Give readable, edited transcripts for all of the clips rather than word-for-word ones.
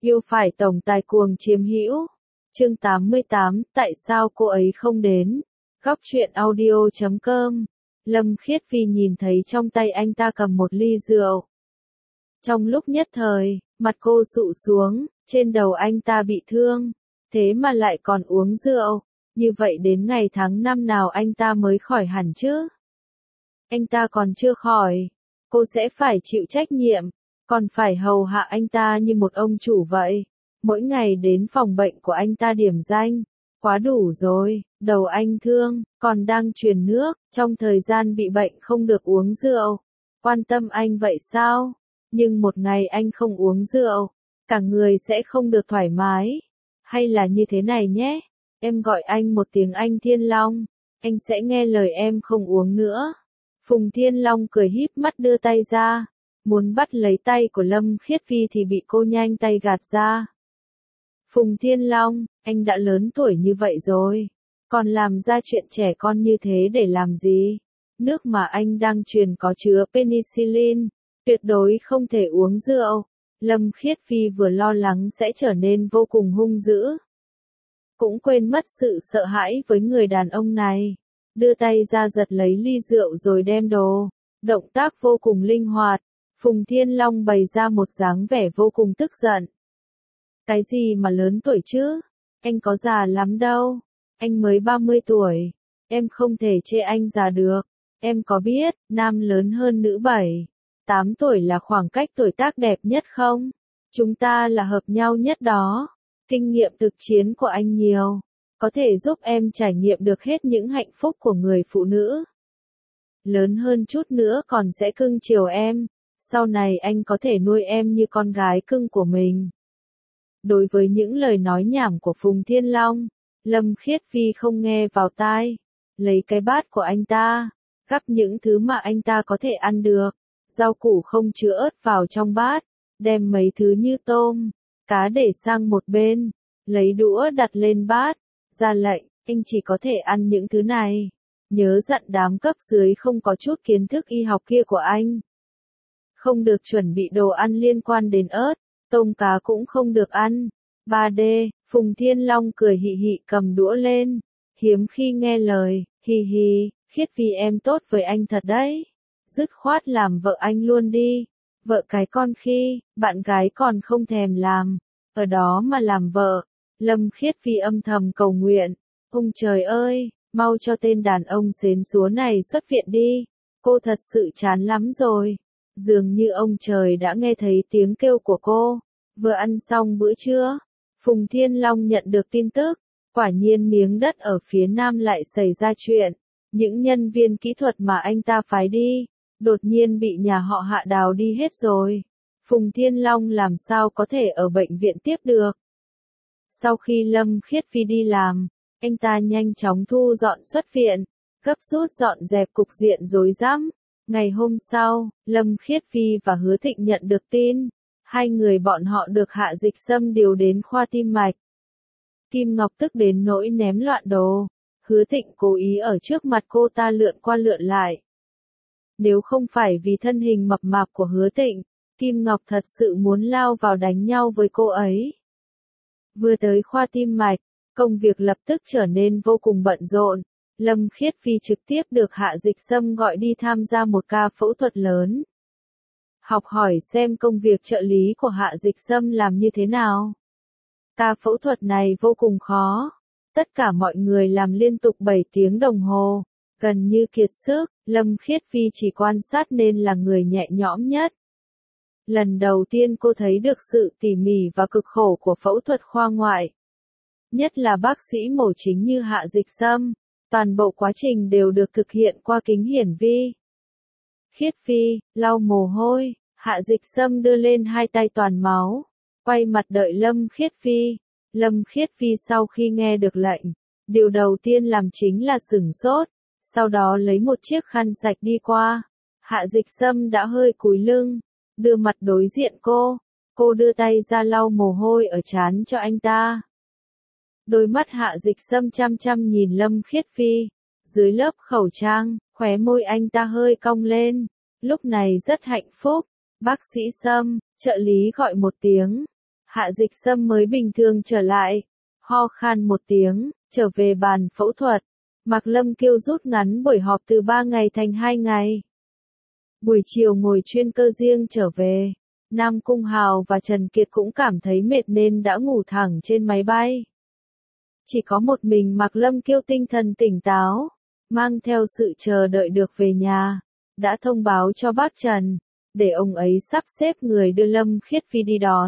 Yêu phải tổng tài cuồng chiếm hữu. Chương 88, tại sao cô ấy không đến? Góc truyện audio.com. Lâm Khiết Phi nhìn thấy trong tay anh ta cầm một ly rượu. Trong lúc nhất thời, mặt cô sụ xuống, trên đầu anh ta bị thương, thế mà lại còn uống rượu, như vậy đến ngày tháng năm nào anh ta mới khỏi hẳn chứ? Anh ta còn chưa khỏi, cô sẽ phải chịu trách nhiệm, còn phải hầu hạ anh ta như một ông chủ vậy. Mỗi ngày đến phòng bệnh của anh ta điểm danh, quá đủ rồi, đầu anh thương, còn đang truyền nước, trong thời gian bị bệnh không được uống rượu. Quan tâm anh vậy sao? Nhưng một ngày anh không uống rượu, cả người sẽ không được thoải mái. Hay là như thế này nhé, em gọi anh một tiếng anh Thiên Long, anh sẽ nghe lời em không uống nữa. Phùng Thiên Long cười híp mắt đưa tay ra, muốn bắt lấy tay của Lâm Khiết Phi thì bị cô nhanh tay gạt ra. Phùng Thiên Long, anh đã lớn tuổi như vậy rồi, còn làm ra chuyện trẻ con như thế để làm gì? Nước mà anh đang truyền có chứa penicillin, tuyệt đối không thể uống rượu. Lâm Khiết Phi vừa lo lắng sẽ trở nên vô cùng hung dữ, cũng quên mất sự sợ hãi với người đàn ông này. Đưa tay ra giật lấy ly rượu rồi đem đồ, động tác vô cùng linh hoạt. Phùng Thiên Long bày ra một dáng vẻ vô cùng tức giận. Cái gì mà lớn tuổi chứ? Anh có già lắm đâu. Anh mới 30 tuổi. Em không thể chê anh già được. Em có biết, nam lớn hơn nữ 7, 8 tuổi là khoảng cách tuổi tác đẹp nhất không? Chúng ta là hợp nhau nhất đó. Kinh nghiệm thực chiến của anh nhiều, có thể giúp em trải nghiệm được hết những hạnh phúc của người phụ nữ. Lớn hơn chút nữa còn sẽ cưng chiều em. Sau này anh có thể nuôi em như con gái cưng của mình. Đối với những lời nói nhảm của Phùng Thiên Long, Lâm Khiết Phi không nghe vào tai. Lấy cái bát của anh ta, gắp những thứ mà anh ta có thể ăn được. Rau củ không chứa ớt vào trong bát, đem mấy thứ như tôm, cá để sang một bên, lấy đũa đặt lên bát, ra lệnh, anh chỉ có thể ăn những thứ này. Nhớ dặn đám cấp dưới không có chút kiến thức y học kia của anh. Không được chuẩn bị đồ ăn liên quan đến ớt, tôm cá cũng không được ăn. 3D, Phùng Thiên Long cười hị hị cầm đũa lên, hiếm khi nghe lời, hì hì, Khiết Phi em tốt với anh thật đấy. Dứt khoát làm vợ anh luôn đi, vợ cái con khi, bạn gái còn không thèm làm, ở đó mà làm vợ. Lâm Khiết Phi âm thầm cầu nguyện, ông trời ơi, mau cho tên đàn ông xến xúa này xuất viện đi, cô thật sự chán lắm rồi. Dường như ông trời đã nghe thấy tiếng kêu của cô. Vừa ăn xong bữa trưa, Phùng Thiên Long nhận được tin tức, quả nhiên miếng đất ở phía nam lại xảy ra chuyện. Những nhân viên kỹ thuật mà anh ta phái đi, đột nhiên bị nhà họ Hạ đào đi hết rồi. Phùng Thiên Long làm sao có thể ở bệnh viện tiếp được. Sau khi Lâm Khiết Phi đi làm, anh ta nhanh chóng thu dọn xuất viện, gấp rút dọn dẹp cục diện rối rắm. Ngày hôm sau, Lâm Khiết Phi và Hứa Thịnh nhận được tin, hai người bọn họ được Hạ Dịch Sâm điều đến khoa tim mạch. Kim Ngọc tức đến nỗi ném loạn đồ, Hứa Thịnh cố ý ở trước mặt cô ta lượn qua lượn lại. Nếu không phải vì thân hình mập mạp của Hứa Thịnh, Kim Ngọc thật sự muốn lao vào đánh nhau với cô ấy. Vừa tới khoa tim mạch, công việc lập tức trở nên vô cùng bận rộn. Lâm Khiết Phi trực tiếp được Hạ Dịch Sâm gọi đi tham gia một ca phẫu thuật lớn. Học hỏi xem công việc trợ lý của Hạ Dịch Sâm làm như thế nào. Ca phẫu thuật này vô cùng khó. Tất cả mọi người làm liên tục 7 tiếng đồng hồ, gần như kiệt sức. Lâm Khiết Phi chỉ quan sát nên là người nhẹ nhõm nhất. Lần đầu tiên cô thấy được sự tỉ mỉ và cực khổ của phẫu thuật khoa ngoại. Nhất là bác sĩ mổ chính như Hạ Dịch Sâm. Toàn bộ quá trình đều được thực hiện qua kính hiển vi. Khiết Phi, lau mồ hôi, Hạ Dịch Sâm đưa lên hai tay toàn máu, quay mặt đợi Lâm Khiết Phi. Lâm Khiết Phi sau khi nghe được lệnh, điều đầu tiên làm chính là sửng sốt, sau đó lấy một chiếc khăn sạch đi qua. Hạ Dịch Sâm đã hơi cúi lưng, đưa mặt đối diện cô đưa tay ra lau mồ hôi ở trán cho anh ta. Đôi mắt Hạ Dịch Sâm chăm chăm nhìn Lâm Khiết Phi, dưới lớp khẩu trang, khóe môi anh ta hơi cong lên, lúc này rất hạnh phúc. Bác sĩ Sâm, trợ lý gọi một tiếng. Hạ Dịch Sâm mới bình thường trở lại, ho khan một tiếng, trở về bàn phẫu thuật. Mạc Lâm Kiêu rút ngắn buổi họp từ 3 ngày thành 2 ngày. Buổi chiều ngồi chuyên cơ riêng trở về, Nam Cung Hào và Trần Kiệt cũng cảm thấy mệt nên đã ngủ thẳng trên máy bay. Chỉ có một mình Mạc Lâm Kiêu tinh thần tỉnh táo, mang theo sự chờ đợi được về nhà, đã thông báo cho bác Trần, để ông ấy sắp xếp người đưa Lâm Khiết Phi đi đón.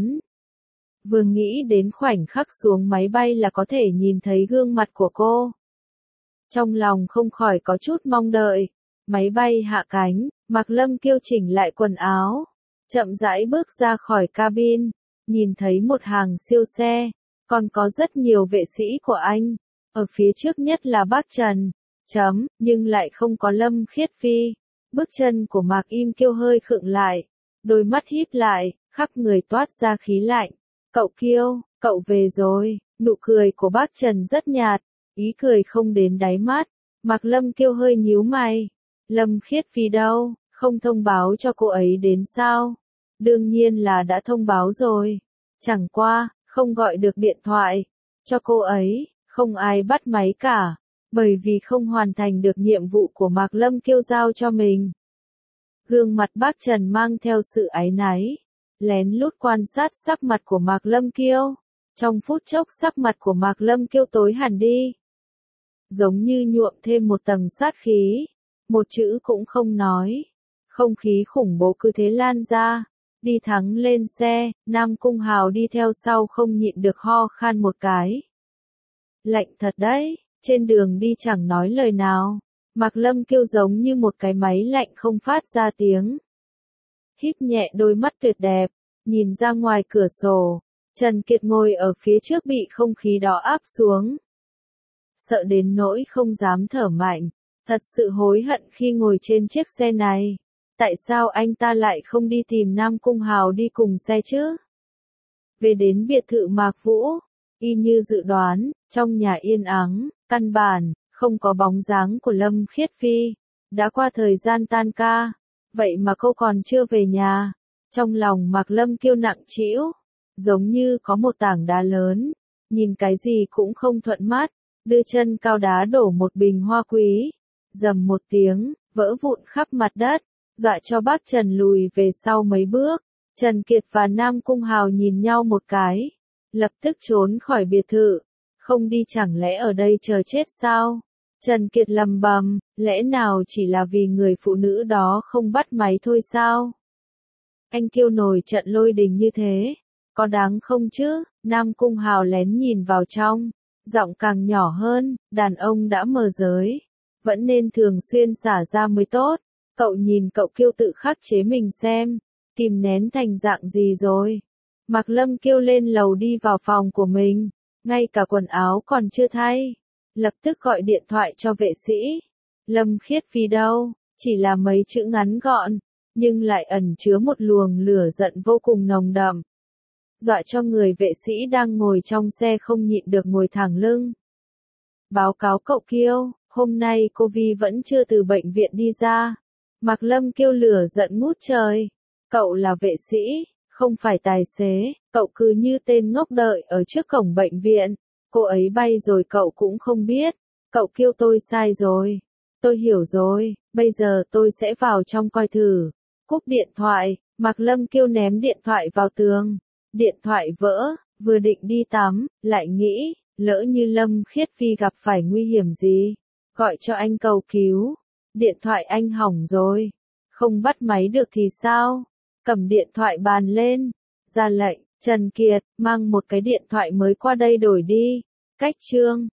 Vừa nghĩ đến khoảnh khắc xuống máy bay là có thể nhìn thấy gương mặt của cô. Trong lòng không khỏi có chút mong đợi. Máy bay hạ cánh, Mạc Lâm Kiêu chỉnh lại quần áo, chậm rãi bước ra khỏi cabin, nhìn thấy một hàng siêu xe, còn có rất nhiều vệ sĩ của anh. Ở phía trước nhất là bác Trần, nhưng lại không có Lâm Khiết Phi. Bước chân của Mạc Im Kiêu hơi khựng lại, đôi mắt híp lại, khắp người toát ra khí lạnh. Cậu Kiêu, cậu về rồi. Nụ cười của bác Trần rất nhạt, ý cười không đến đáy mắt. Mạc Lâm Kiêu hơi nhíu mày. Lâm Khiết Phi đâu, không thông báo cho cô ấy đến sao? Đương nhiên là đã thông báo rồi. Chẳng qua, không gọi được điện thoại cho cô ấy, không ai bắt máy cả, bởi vì không hoàn thành được nhiệm vụ của Mạc Lâm Kiêu giao cho mình. Gương mặt bác Trần mang theo sự áy náy, lén lút quan sát sắc mặt của Mạc Lâm Kiêu. Trong phút chốc sắc mặt của Mạc Lâm Kiêu tối hẳn đi, giống như nhuộm thêm một tầng sát khí, một chữ cũng không nói. Không khí khủng bố cứ thế lan ra. Đi thẳng lên xe, Nam Cung Hào đi theo sau không nhịn được ho khan một cái. Lạnh thật đấy, trên đường đi chẳng nói lời nào. Mạc Lâm Kiêu giống như một cái máy lạnh không phát ra tiếng. Híp nhẹ đôi mắt tuyệt đẹp, nhìn ra ngoài cửa sổ. Trần Kiệt ngồi ở phía trước bị không khí đó áp xuống. Sợ đến nỗi không dám thở mạnh, thật sự hối hận khi ngồi trên chiếc xe này. Tại sao anh ta lại không đi tìm Nam Cung Hào đi cùng xe chứ? Về đến biệt thự Mạc Vũ, y như dự đoán, trong nhà yên ắng, căn bản, không có bóng dáng của Lâm Khiết Phi. Đã qua thời gian tan ca, vậy mà cô còn chưa về nhà. Trong lòng Mạc Lâm Kiêu nặng trĩu, giống như có một tảng đá lớn, nhìn cái gì cũng không thuận mắt, đưa chân cao đá đổ một bình hoa quý. Rầm một tiếng, vỡ vụn khắp mặt đất, dọa cho bác Trần lùi về sau mấy bước. Trần Kiệt và Nam Cung Hào nhìn nhau một cái, lập tức trốn khỏi biệt thự. Không đi chẳng lẽ ở đây chờ chết sao? Trần Kiệt lầm bầm, lẽ nào chỉ là vì người phụ nữ đó không bắt máy thôi sao? Anh Kiêu nổi trận lôi đình như thế, có đáng không chứ? Nam Cung Hào lén nhìn vào trong, giọng càng nhỏ hơn, đàn ông đã mờ giới, vẫn nên thường xuyên xả ra mới tốt. Cậu nhìn cậu Kiêu tự khắc chế mình xem, kìm nén thành dạng gì rồi. Mạc Lâm Kiêu lên lầu đi vào phòng của mình, ngay cả quần áo còn chưa thay, lập tức gọi điện thoại cho vệ sĩ. Lâm Khiết Phi đâu? Chỉ là mấy chữ ngắn gọn, nhưng lại ẩn chứa một luồng lửa giận vô cùng nồng đậm, dọa cho người vệ sĩ đang ngồi trong xe không nhịn được ngồi thẳng lưng. Báo cáo cậu Kiêu, hôm nay cô Vi vẫn chưa từ bệnh viện đi ra. Mạc Lâm Kiêu lửa giận ngút trời. Cậu là vệ sĩ, không phải tài xế, cậu cứ như tên ngốc đợi ở trước cổng bệnh viện. Cô ấy bay rồi cậu cũng không biết. Cậu Kiêu tôi sai rồi. Tôi hiểu rồi, bây giờ tôi sẽ vào trong coi thử. Cúp điện thoại, Mạc Lâm Kiêu ném điện thoại vào tường. Điện thoại vỡ, vừa định đi tắm, lại nghĩ, lỡ như Lâm Khiết Phi gặp phải nguy hiểm gì, gọi cho anh cầu cứu. Điện thoại anh hỏng rồi, không bắt máy được thì sao? Cầm điện thoại bàn lên, ra lệnh, Trần Kiệt, mang một cái điện thoại mới qua đây đổi đi. Cách chương